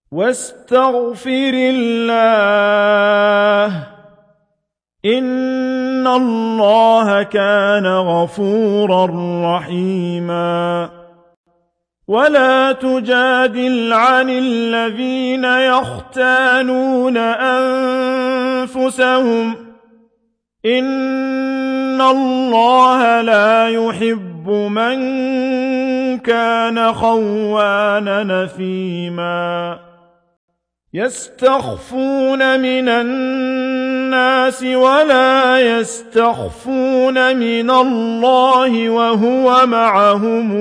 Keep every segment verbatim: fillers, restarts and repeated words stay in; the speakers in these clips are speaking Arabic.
واستغفر الله إن الله كان غفورا رحيما ولا تجادل عن الذين يختانون أنفسهم إن الله لا يحب من كان خوانا نثيما يستخفون من الناس ولا يستخفون من الله وهو معهم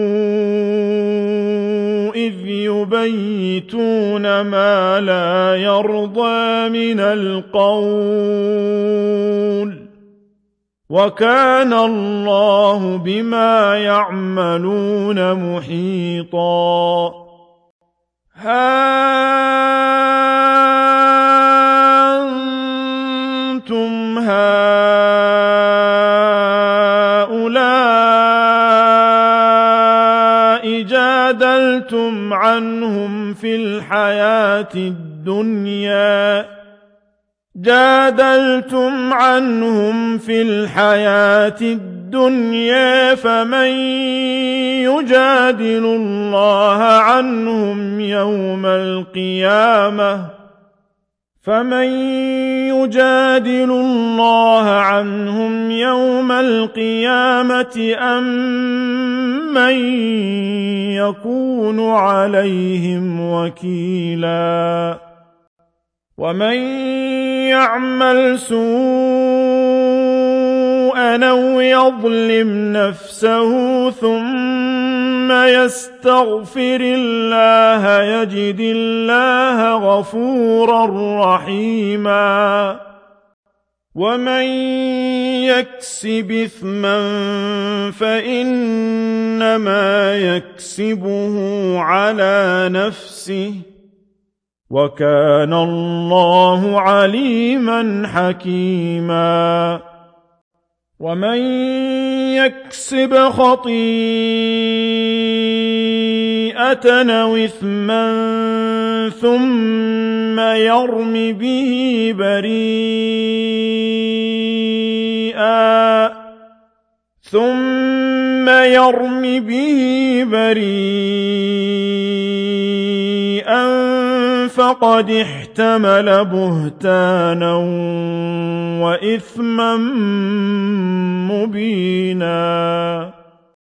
إذ يبيتون ما لا يرضى من القول وكان الله بما يعملون محيطا ها أنتم هؤلاء جادلتم عنهم في الحياة الدنيا جادلتم عنهم في الحياة الدنيا فمن يجادل الله عنهم يوم القيامة فمن يجادل الله عنهم يوم القيامة أم من يكون عليهم وكيلا ومن يعمل سوءا أو يظلم نفسه ثم يستغفر الله يجد الله غفورا رحيما ومن يكسب إثما فإنما يكسبه على نفسه وكان الله عليما حكيما ومن يكسب خطيئة أو إثما ثم يرم به بريئا ثم يرم به بريئا فقد احتمل بهتانا وإثما مبينا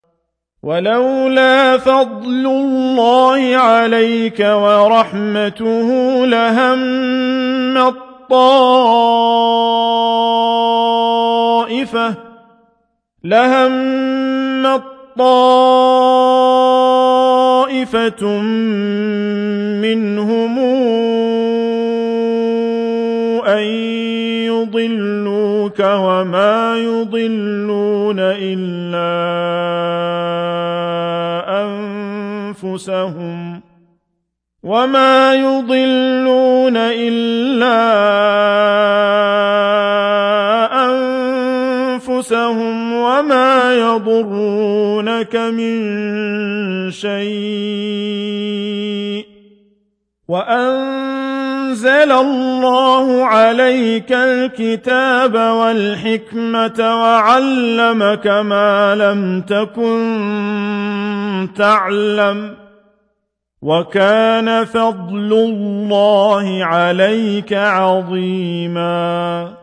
ولولا فضل الله عليك ورحمته لهمت طائفة لهمت طائفة منهم أن يضلوك وما يضلون إلا أنفسهم وما يضلون إلا أنفسهم وما يضرونك من شيء وأنزل الله عليك الكتاب والحكمة وعلمك ما لم تكن تعلم وكان فضل الله عليك عظيما